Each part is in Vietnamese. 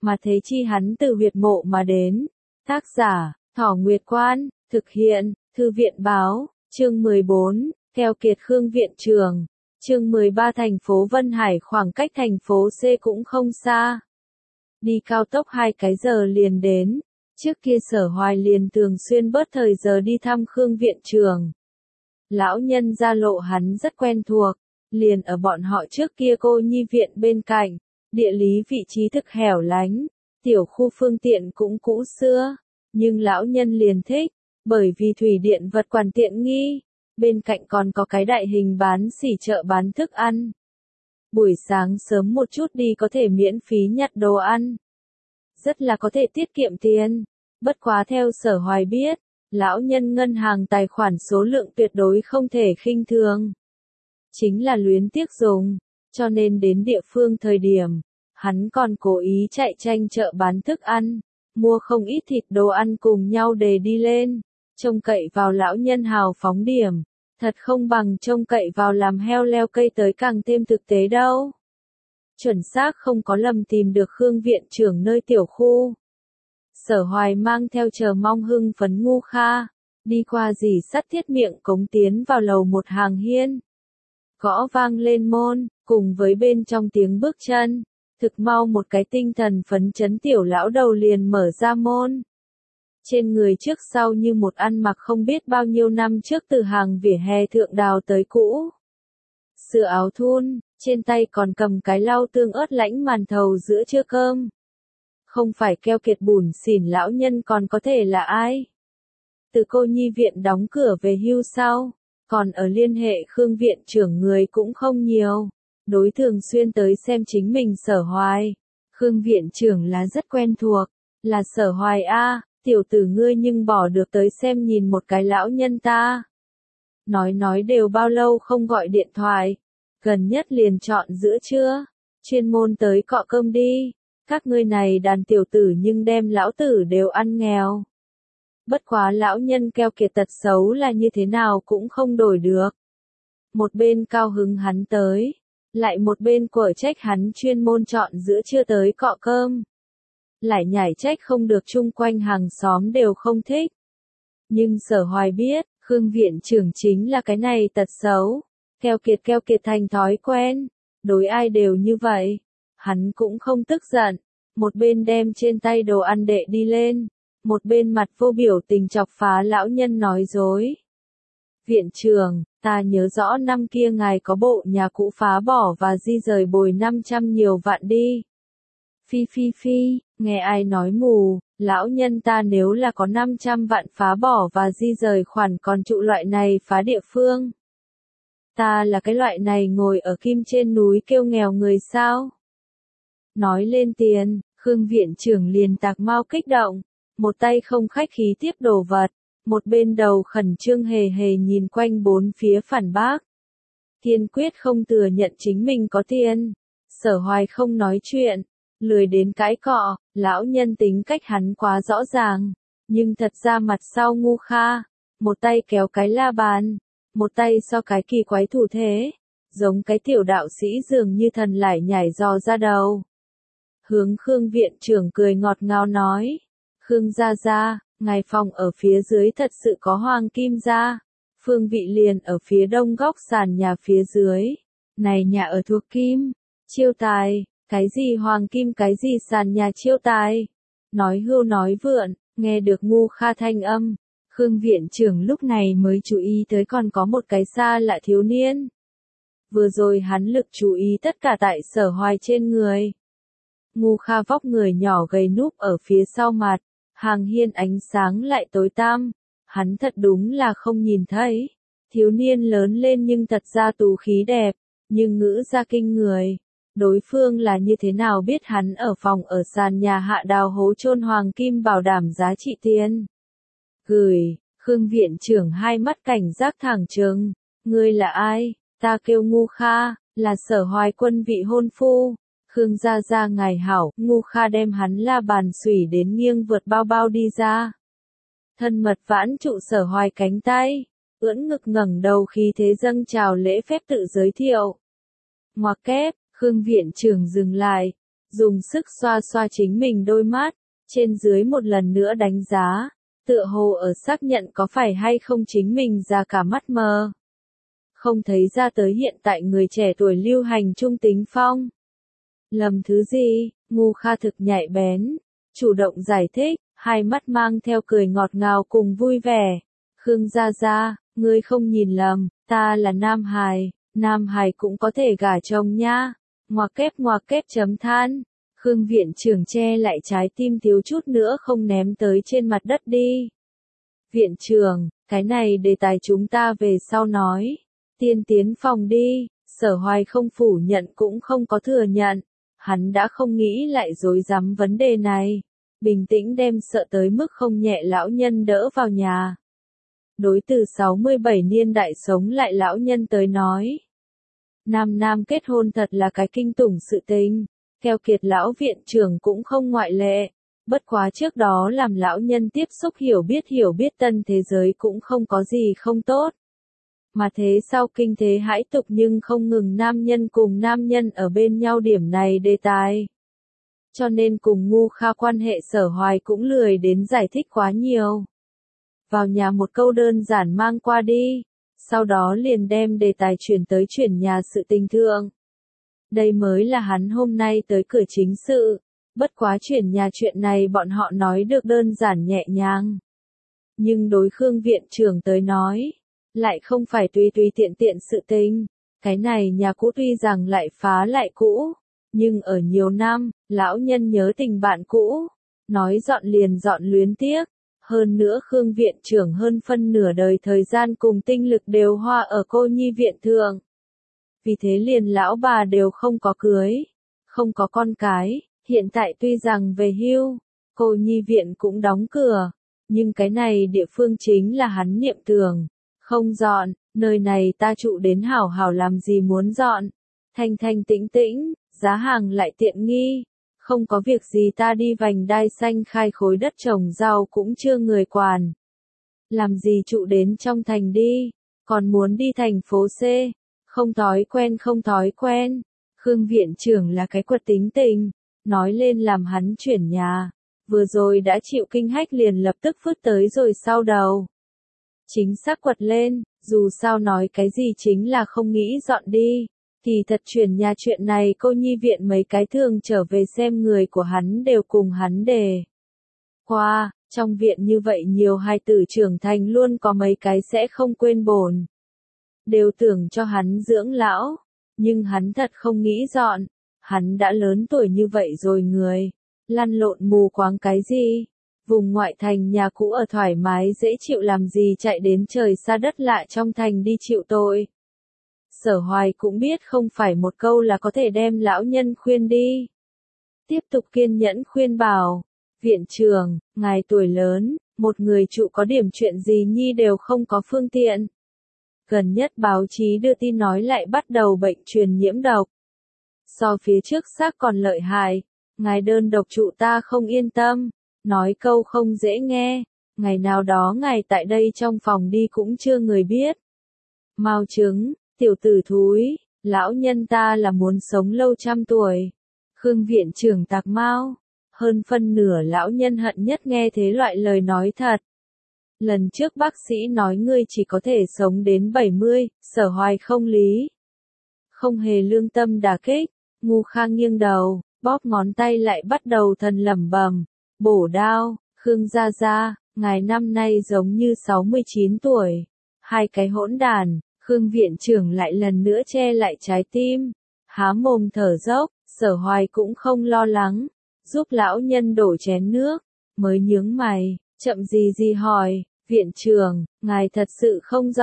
mà thế chi hắn từ huyệt mộ mà đến. Tác giả, Thỏ Nguyệt Quan, thực hiện, Thư viện báo, chương 14, keo kiệt Khương viện trưởng. Chương 13 thành phố Vân Hải khoảng cách thành phố C cũng không xa. Đi cao tốc 2 cái giờ liền đến. Trước kia Sở Hoài liền thường xuyên bớt thời giờ đi thăm Khương viện trưởng. Lão nhân gia lộ hắn rất quen thuộc, liền ở bọn họ trước kia cô nhi viện bên cạnh, địa lý vị trí thực hẻo lánh, tiểu khu phương tiện cũng cũ xưa, nhưng lão nhân liền thích, bởi vì thủy điện vật quản tiện nghi, bên cạnh còn có cái đại hình bán xỉ chợ bán thức ăn. Buổi sáng sớm một chút đi có thể miễn phí nhặt đồ ăn, rất là có thể tiết kiệm tiền, bất quá theo Sở Hoài biết, lão nhân ngân hàng tài khoản số lượng tuyệt đối không thể khinh thường. Chính là luyến tiếc dùng, cho nên đến địa phương thời điểm, hắn còn cố ý chạy tranh chợ bán thức ăn, mua không ít thịt đồ ăn cùng nhau để đi lên, trông cậy vào lão nhân hào phóng điểm, thật không bằng trông cậy vào làm heo leo cây tới càng thêm thực tế đâu. Chuẩn xác không có lầm tìm được Khương viện trưởng nơi tiểu khu. Sở Hoài mang theo chờ mong hưng phấn Ngu Kha, đi qua dì sắt thiết miệng cống tiến vào lầu một hàng hiên. Gõ vang lên môn, cùng với bên trong tiếng bước chân, thực mau một cái tinh thần phấn chấn tiểu lão đầu liền mở ra môn. Trên người trước sau như một ăn mặc không biết bao nhiêu năm trước từ hàng vỉa hè thượng đào tới cũ. Sửa áo thun, trên tay còn cầm cái lau tương ớt lãnh màn thầu giữa trưa cơm. Không phải keo kiệt bủn xỉn lão nhân còn có thể là ai? Từ cô nhi viện đóng cửa về hưu sau, còn ở liên hệ Khương viện trưởng người cũng không nhiều, đối thường xuyên tới xem chính mình Sở Hoài. Khương viện trưởng là rất quen thuộc, là Sở Hoài a, tiểu tử ngươi nhưng bỏ được tới xem nhìn một cái lão nhân ta. Nói đều bao lâu không gọi điện thoại, gần nhất liền chọn giữa trưa, chuyên môn tới cọ cơm đi, các ngươi này đàn tiểu tử nhưng đem lão tử đều ăn nghèo. Bất quá lão nhân keo kiệt tật xấu là như thế nào cũng không đổi được. Một bên cao hứng hắn tới, lại một bên quở trách hắn chuyên môn chọn giữa trưa tới cọ cơm. Lại nhảy trách không được chung quanh hàng xóm đều không thích. Nhưng Sở Hoài biết, Khương viện trưởng chính là cái này tật xấu, keo kiệt thành thói quen, đối ai đều như vậy. Hắn cũng không tức giận, một bên đem trên tay đồ ăn đệ đi lên, một bên mặt vô biểu tình chọc phá lão nhân nói dối. Viện trưởng, ta nhớ rõ năm kia ngài có bộ nhà cũ phá bỏ và di rời bồi 500 nhiều vạn đi. Phi, nghe ai nói mù, lão nhân ta nếu là có 500 vạn phá bỏ và di rời khoản còn trụ loại này phá địa phương. Ta là cái loại này ngồi ở kim trên núi kêu nghèo người sao? Nói lên tiền, Khương viện trưởng liền tạc mau kích động, một tay không khách khí tiếp đồ vật, một bên đầu khẩn trương hề hề nhìn quanh bốn phía phản bác. Kiên quyết không thừa nhận chính mình có tiền. Sở Hoài không nói chuyện, lười đến cãi cọ, lão nhân tính cách hắn quá rõ ràng, nhưng thật ra mặt sau Ngu Kha, một tay kéo cái la bàn, một tay so cái kỳ quái thủ thế, giống cái tiểu đạo sĩ dường như thần lại nhảy dò ra đầu. Hướng Khương viện trưởng cười ngọt ngào nói, Khương gia, ngài phòng ở phía dưới thật sự có hoàng kim gia, phương vị liền ở phía đông góc sàn nhà phía dưới, này nhà ở thuộc kim, chiêu tài, cái gì hoàng kim cái gì sàn nhà chiêu tài, nói hưu nói vượn, nghe được Ngu Kha thanh âm, Khương viện trưởng lúc này mới chú ý tới còn có một cái xa lạ thiếu niên. Vừa rồi hắn lực chú ý tất cả tại Sở Hoài trên người. Ngu Kha vóc người nhỏ gầy núp ở phía sau mặt, hàng hiên ánh sáng lại tối tăm, hắn thật đúng là không nhìn thấy. Thiếu niên lớn lên nhưng thật ra tú khí đẹp, nhưng ngữ ra kinh người. Đối phương là như thế nào biết hắn ở phòng ở sàn nhà hạ đào hố chôn hoàng kim bảo đảm giá trị tiền. Khương viện trưởng hai mắt cảnh giác thẳng trừng, ngươi là ai? Ta kêu Ngu Kha, là Sở Hoài quân vị hôn phu. Khương gia ngài hảo, Ngu Kha đem hắn la bàn xủy đến nghiêng vượt bao bao đi ra. Thân mật vãn trụ Sở Hoài cánh tay, ưỡn ngực ngẩng đầu khí thế dâng trào lễ phép tự giới thiệu. Ngoặc kép, Khương viện trưởng dừng lại, dùng sức xoa xoa chính mình đôi mắt, trên dưới một lần nữa đánh giá, tựa hồ ở xác nhận có phải hay không chính mình ra cả mắt mờ. Không thấy ra tới hiện tại người trẻ tuổi lưu hành trung tính phong. Lầm thứ gì, Ngu Kha thực nhạy bén, chủ động giải thích, hai mắt mang theo cười ngọt ngào cùng vui vẻ. Khương Gia Gia, ngươi không nhìn lầm, ta là Nam Hải cũng có thể gả chồng nha. Ngoặc kép chấm than. Khương viện trưởng che lại trái tim thiếu chút nữa không ném tới trên mặt đất đi. Viện trưởng, cái này đề tài chúng ta về sau nói. Tiên tiến phòng đi, Sở Hoài không phủ nhận cũng không có thừa nhận. Hắn đã không nghĩ lại rối rắm vấn đề này. Bình tĩnh đem sợ tới mức không nhẹ lão nhân đỡ vào nhà. Đối từ 67 niên đại sống lại lão nhân tới nói. Nam kết hôn thật là cái kinh tủng sự tình. Theo Kiệt lão viện trưởng cũng không ngoại lệ. Bất quá trước đó làm lão nhân tiếp xúc hiểu biết tân thế giới cũng không có gì không tốt. Mà thế sau kinh thế hãi tục nhưng không ngừng nam nhân cùng nam nhân ở bên nhau điểm này đề tài. Cho nên cùng Ngu Kha quan hệ Sở Hoài cũng lười đến giải thích quá nhiều. Vào nhà một câu đơn giản mang qua đi, sau đó liền đem đề tài chuyển nhà sự tình thượng. Đây mới là hắn hôm nay tới cửa chính sự, bất quá chuyển nhà chuyện này bọn họ nói được đơn giản nhẹ nhàng. Nhưng đối Khương viện trưởng tới nói, lại không phải tùy tiện sự tình, cái này nhà cũ tuy rằng lại phá lại cũ, nhưng ở nhiều năm, lão nhân nhớ tình bạn cũ, nói dọn liền dọn luyến tiếc. Hơn nữa Khương viện trưởng hơn phân nửa đời thời gian cùng tinh lực đều hoa ở cô nhi viện thượng. Vì thế liền lão bà đều không có cưới, không có con cái, hiện tại tuy rằng về hưu, cô nhi viện cũng đóng cửa, nhưng cái này địa phương chính là hắn niệm tưởng, không dọn, nơi này ta trụ đến hảo hảo làm gì muốn dọn, thanh tĩnh, giá hàng lại tiện nghi. Không có việc gì ta đi vành đai xanh khai khối đất trồng rau cũng chưa người quản. Làm gì trụ đến trong thành đi, còn muốn đi thành phố C, không thói quen. Khương viện trưởng là cái quật tính tình, nói lên làm hắn chuyển nhà, vừa rồi đã chịu kinh hách liền lập tức phứt tới rồi sau đầu. Chính xác quật lên, dù sao nói cái gì chính là không nghĩ dọn đi. Thì thật chuyển nhà chuyện này cô nhi viện mấy cái thường trở về xem người của hắn đều cùng hắn đề qua, trong viện như vậy nhiều hài tử trưởng thành luôn có mấy cái sẽ không quên bổn. Đều tưởng cho hắn dưỡng lão, nhưng hắn thật không nghĩ dọn, hắn đã lớn tuổi như vậy rồi người, lăn lộn mù quáng cái gì, vùng ngoại thành nhà cũ ở thoải mái dễ chịu làm gì chạy đến trời xa đất lạ trong thành đi chịu tội. Sở Hoài cũng biết không phải một câu là có thể đem lão nhân khuyên đi. Tiếp tục kiên nhẫn khuyên bảo, viện trưởng, ngài tuổi lớn, một người trụ có điểm chuyện gì nhi đều không có phương tiện. Gần nhất báo chí đưa tin nói lại bắt đầu bệnh truyền nhiễm độc. So phía trước xác còn lợi hại, ngài đơn độc trụ ta không yên tâm, nói câu không dễ nghe, ngày nào đó ngài tại đây trong phòng đi cũng chưa người biết. Mao chứng. Tiểu tử thúi, lão nhân ta là muốn sống lâu trăm tuổi. Khương viện trưởng tạc mau, hơn phân nửa lão nhân hận nhất nghe thế loại lời nói thật. Lần trước bác sĩ nói ngươi chỉ có thể sống đến 70, Sở Hoài không lý. Không hề lương tâm đả kích, Ngu Kha nghiêng đầu, bóp ngón tay lại bắt đầu thần lẩm bẩm, bổ đao, Khương Gia Gia, ngài năm nay giống như 69 tuổi. Hai cái hỗn đàn. Khương viện trưởng lại lần nữa che lại trái tim, há mồm thở dốc, Sở Hoài cũng không lo lắng, giúp lão nhân đổ chén nước, mới nhướng mày, chậm gì hỏi, viện trưởng, ngài thật sự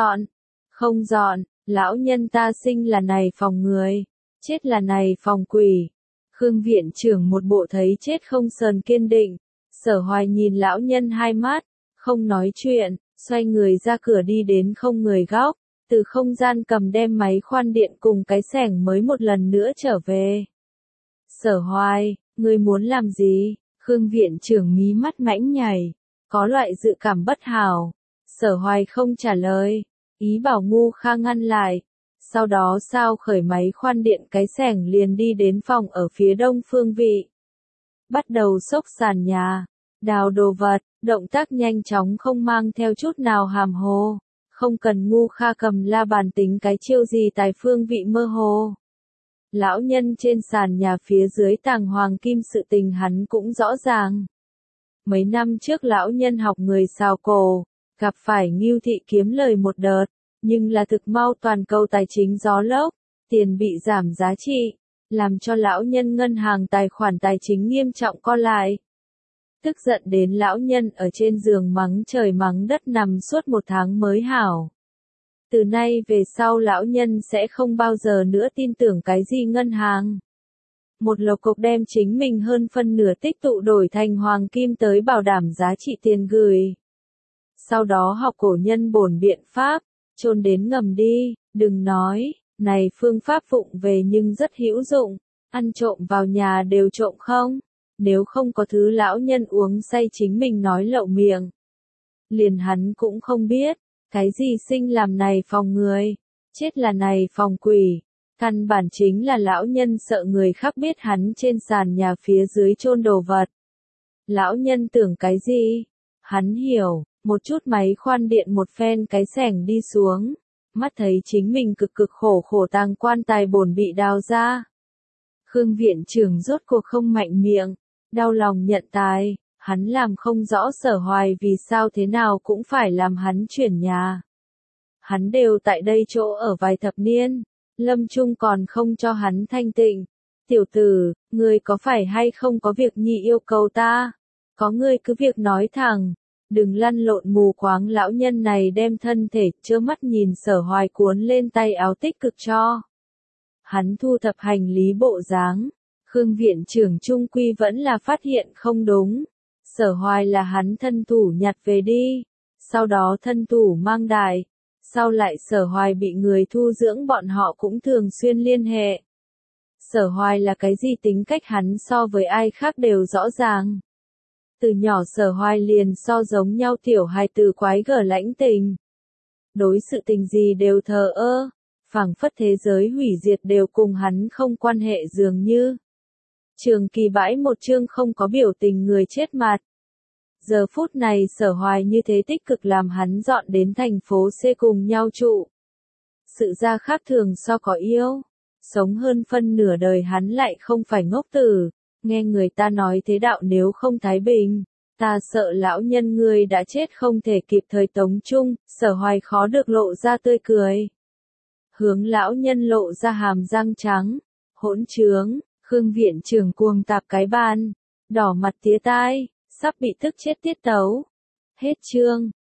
không dọn, lão nhân ta sinh là này phòng người, chết là này phòng quỷ. Khương viện trưởng một bộ thấy chết không sờn kiên định, Sở Hoài nhìn lão nhân hai mắt, không nói chuyện, xoay người ra cửa đi đến không người góc. Từ không gian cầm đem máy khoan điện cùng cái xẻng mới một lần nữa trở về. Sở Hoài, ngươi muốn làm gì? Khương viện trưởng mí mắt mãnh nhảy, có loại dự cảm bất hảo. Sở Hoài không trả lời, ý bảo Ngu Kha ngăn lại. Sau đó sao khởi máy khoan điện cái xẻng liền đi đến phòng ở phía đông phương vị. Bắt đầu xốc sàn nhà, đào đồ vật, động tác nhanh chóng không mang theo chút nào hàm hồ. Không cần ngu kha cầm la bàn tính cái chiêu gì tài phương vị mơ hồ. Lão nhân trên sàn nhà phía dưới tàng hoàng kim sự tình hắn cũng rõ ràng. Mấy năm trước lão nhân học người xào cổ, gặp phải Ngưu Thị kiếm lời một đợt, nhưng là thực mau toàn cầu tài chính gió lốc, tiền bị giảm giá trị, làm cho lão nhân ngân hàng tài khoản tài chính nghiêm trọng co lại. Tức giận đến lão nhân ở trên giường mắng trời mắng đất nằm suốt 1 tháng mới hảo. Từ nay về sau lão nhân sẽ không bao giờ nữa tin tưởng cái gì ngân hàng. Một lộc cục đem chính mình hơn phân nửa tích tụ đổi thành hoàng kim tới bảo đảm giá trị tiền gửi. Sau đó học cổ nhân bổn biện pháp, chôn đến ngầm đi, đừng nói, này phương pháp vụng về nhưng rất hữu dụng, ăn trộm vào nhà đều trộm không, nếu không có thứ lão nhân uống say chính mình nói lậu miệng. Liền hắn cũng không biết, cái gì sinh làm này phòng người, chết là này phòng quỷ. Căn bản chính là lão nhân sợ người khác biết hắn trên sàn nhà phía dưới chôn đồ vật. Lão nhân tưởng cái gì? Hắn hiểu, một chút máy khoan điện một phen cái xẻng đi xuống, mắt thấy chính mình cực cực khổ khổ tàng quan tài bổn bị đào ra. Khương viện trưởng rốt cuộc không mạnh miệng, đau lòng nhận tài, hắn làm không rõ Sở Hoài vì sao thế nào cũng phải làm hắn chuyển nhà. Hắn đều tại đây chỗ ở vài thập niên. Lâm Trung còn không cho hắn thanh tịnh. Tiểu tử, ngươi có phải hay không có việc nhị yêu cầu ta? Có ngươi cứ việc nói thẳng. Đừng lăn lộn mù quáng lão nhân này đem thân thể trơ mắt nhìn Sở Hoài cuốn lên tay áo tích cực cho. Hắn thu thập hành lý bộ dáng. Khương viện trưởng trung quy vẫn là phát hiện không đúng. Sở Hoài là hắn thân thủ nhặt về đi. Sau đó thân thủ mang đại. Sau lại Sở Hoài bị người thu dưỡng bọn họ cũng thường xuyên liên hệ. Sở Hoài là cái gì tính cách hắn so với ai khác đều rõ ràng. Từ nhỏ Sở Hoài liền so giống nhau tiểu hài tử quái gở lãnh tình. Đối sự tình gì đều thờ ơ, phảng phất thế giới hủy diệt đều cùng hắn không quan hệ dường như. Trường Kỳ bãi một chương không có biểu tình người chết mặt. Giờ phút này Sở Hoài như thế tích cực làm hắn dọn đến thành phố C cùng nhau trụ. Sự ra khác thường so có yêu. Sống hơn phân nửa đời hắn lại không phải ngốc tử. Nghe người ta nói thế đạo nếu không thái bình. Ta sợ lão nhân ngươi đã chết không thể kịp thời tống chung. Sở Hoài khó được lộ ra tươi cười. Hướng lão nhân lộ ra hàm răng trắng. Hỗn trướng, Khương viện trưởng cuồng tạp cái bàn. Đỏ mặt tía tai. Sắp bị tức chết tiết tấu. Hết chương.